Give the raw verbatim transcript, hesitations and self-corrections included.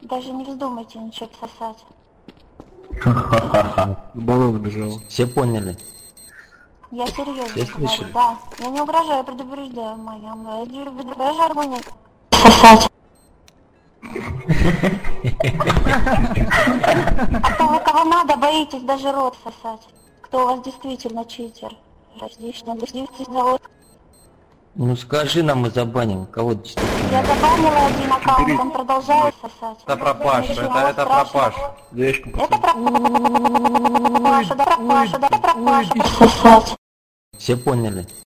Даже не вздумайте ничего сосать. Ха-ха-ха. Баллон бежал. Все поняли? Я серьезно Все говорю, слышали? да. Я не угрожаю, я предупреждаю, моя. Я угрожаю мне сосать. А то вы кого надо, боитесь даже рот сосать. Кто у вас действительно читер? Различно, различно зовут. Ну скажи нам, мы забаним. Кого действительно? Я забанила один аккаунт, он продолжает сосать. Это пропаж, Ничего это, это страшного. пропаж. Девочка, Это пацан. пропаша, да пропаша, да пропаша, сосать. Все поняли?